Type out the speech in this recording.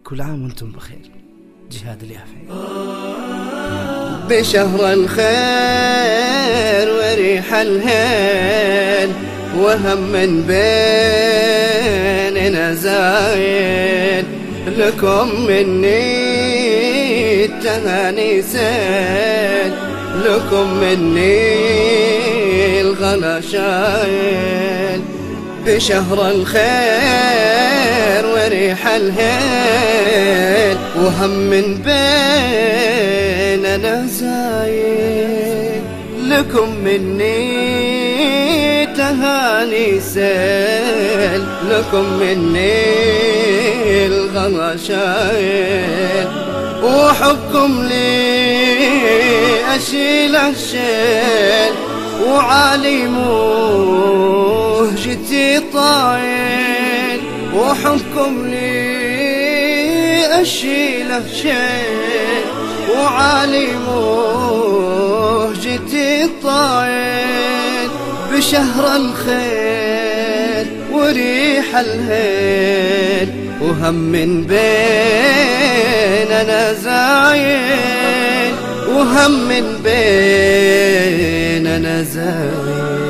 كل عام وانتم بخير. جهاد اليافعي. بشهر الخير وريح الهيل وهم من بيننا زايد، لكم مني التهاني سيل، لكم مني الغلا شايل. بشهر الخير وريح الهيل وهم من بيننا زايد، لكم مني تهاني سيل، لكم مني الغلا شايل. وحبكم لي أشيل الشيل، وعالي مهجتي طايل. وحبكم لي أشيل الشيل، وعالي مهجتي طايل. بشهر الخير وريح الهيل وهم من بيننا زايد، وهم من بيننا زايد.